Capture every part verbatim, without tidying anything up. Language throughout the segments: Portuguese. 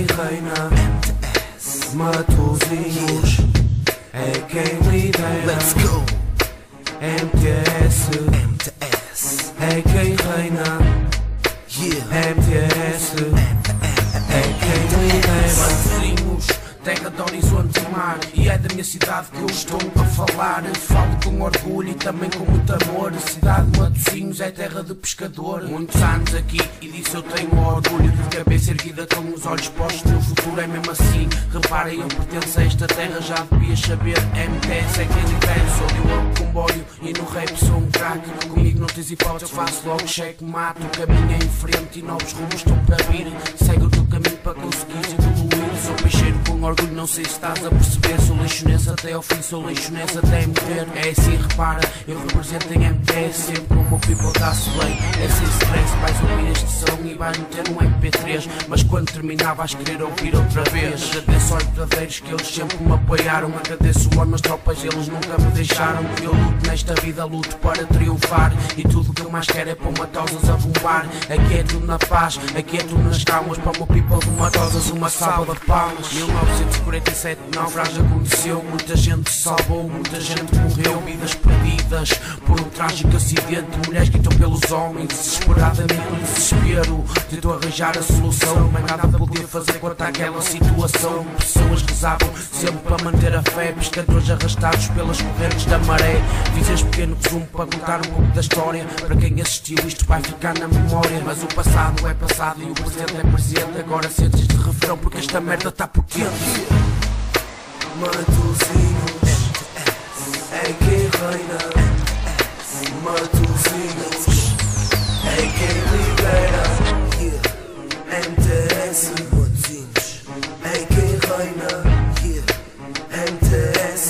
reina, Matosinhos é quem lidera. Let's go. M T S M T S é quem reina. Yeah. M T S é quem lidera. Matosinhos, terra de horizonte e mar, e é da minha cidade que eu estou a falar. Falo com orgulho e também com muito amor. Cidade de Matosinhos é terra de pescador. Muitos anos aqui e disso eu tenho orgulho. De cabeça erguida com os olhos postos no futuro, é mesmo assim. Reparem, eu pertenço a esta terra, já devias saber. M T S é quem lidera. Sou de um comboio e no rap sou um craque. Comigo não tens hipótese, eu faço logo cheque mate. O caminho é em frente e novos rumos estão para vir. Segue o teu caminho para conseguires evoluir. Sou peixeiro com orgulho, não sei se estás a perceber. Sou lixo nesse até ao fim, sou lixo nesse até morrer. É assim, repara, eu represento em M T S sempre como o people dá-se bem. É sem stress, vais ouvir este som e vais meter um M P três. Mas quando terminar vais querer ouvir outra vez. Agradeço aos verdadeiros que eles sempre me apoiaram. Agradeço aos meus tropas, eles nunca me deixaram. Eu luto nesta vida, luto para triunfar. E tudo o que eu mais quero é pôr Matosas a bombar. Aqui é tudo na paz, aqui é tudo nas calmas. Para o meu people de Matosas uma salva de palmas. mil novecentos e quarenta e sete naufrágio aconteceu. Muita gente se salvou, muita gente morreu. Vidas perdidas por um trágico acidente. Mulheres que gritam pelos homens desesperadamente no desespero. Tentou arranjar a solução, mas nada podia fazer contra aquela situação. Pessoas rezavam sempre para manter a fé. Pescadores arrastados pelas correntes da maré. Fiz este pequeno resumo para contar um pouco da história. Para quem assistiu isto vai ficar na memória. Mas o passado é passado e o presente é presente. Agora sentes este refrão porque esta merda está por quente. Matosinhos é quem reina. Matosinhos é quem lidera. M T S Matosinhos é quem reina. M T S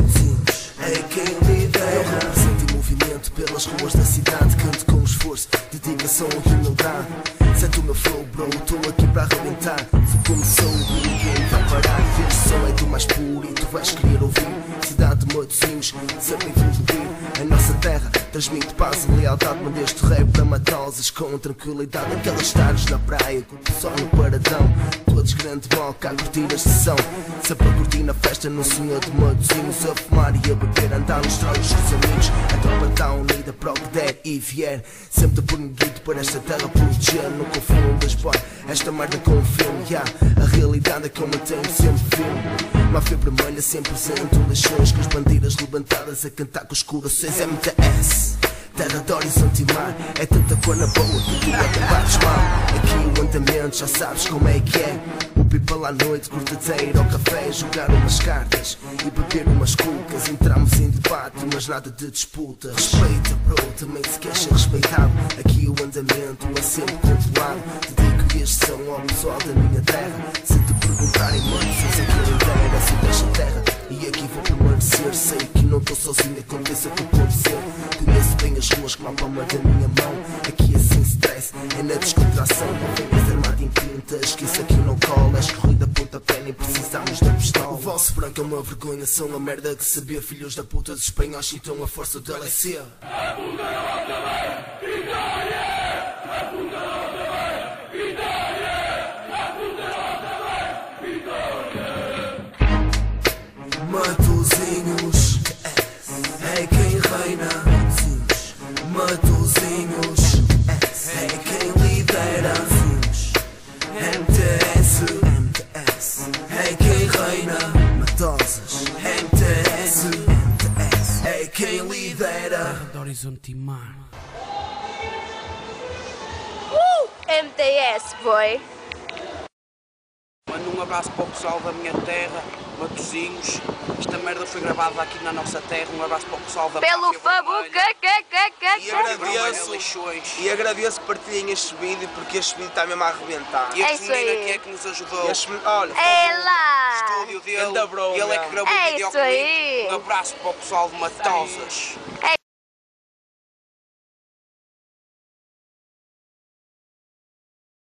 é quem lidera. Eu represento em movimento pelas ruas da cidade. Canto com esforço, dedicação e humildade. Sento o meu flow, bro, estou aqui para arrebentar. Sou como sou, ninguém vai parar. Este som é do mais puro e tu vais querer ouvir. Cidade de Matosinhos, sempre evoluir. A nossa terra transmite paz e lealdade. Mandei este rap para matá-los com tranquilidade. Aquelas tardes na praia, com o sol no paradão. Todos grande mal, cá a curtir a sessão. Sempre a curtir na festa no sonho de Matosinhos. A fumar e a beber, andar nos trolls com os amigos. A tropa está unida para o que der e vier. Sempre por um grito para esta terra proteger. Não confundas, boy, esta merda com um filme, yeah. A realidade é que eu mantenho sempre firme. Máfia vermelha sempre presente, lixões com as bandeiras levantadas a cantar com os corações. M T S, terra de horizonte e mar. É tanta cor na boa que tu acabares mal. Aqui o andamento já sabes como é que é. O people à noite, cortadeiro ao café. Jogar umas cartas e beber umas cucas. Entramos em debate, mas nada de disputa. Respeita, bro, também se quer ser respeitado. Aqui o andamento é sempre controlado. Dedico este som ao pessoal da minha terra. Se te perguntarem, mano, se sei que eu inteira, se deixa a terra. E aqui vou permanecer. Sei que não estou sozinho, aconteça o que acontecer. Conheço bem as ruas como a palma da minha mão. Aqui é sem stress, é na descontração. Não venhas armado em pintas, que isso aqui não cola. És corrida pontapé, nem precisamos da pistola. O vosso branco é uma vergonha, são a merda que sabia. Filhos da puta dos espanhóis citam a força do L C. A puta não volta bem, vitória! A puta não volta bem, vitória! A puta não volta bem, vitória! Matosinhos é quem reina. Matosinhos é quem lidera. M T S é quem reina. Matosas, M T S é quem lidera. Terra de horizonte e mar. Uh! M T S, boy! Mando um abraço para o pessoal da minha terra, Matosinhos. Esta merda foi gravada aqui na nossa terra. Um abraço para o pessoal da Pelo Máfia Fabuca, Vermelha. que, que, que, E que. agradeço, Lixões. e agradeço que partilhem este vídeo porque este vídeo está mesmo a arrebentar. E É este isso menino aí. aqui é que nos ajudou. Este, olha, É lá! O estúdio dele. Ganda bro, e ele é que meu. gravou o É vídeo isso aí. comigo. Um abraço para o pessoal de Matosas. É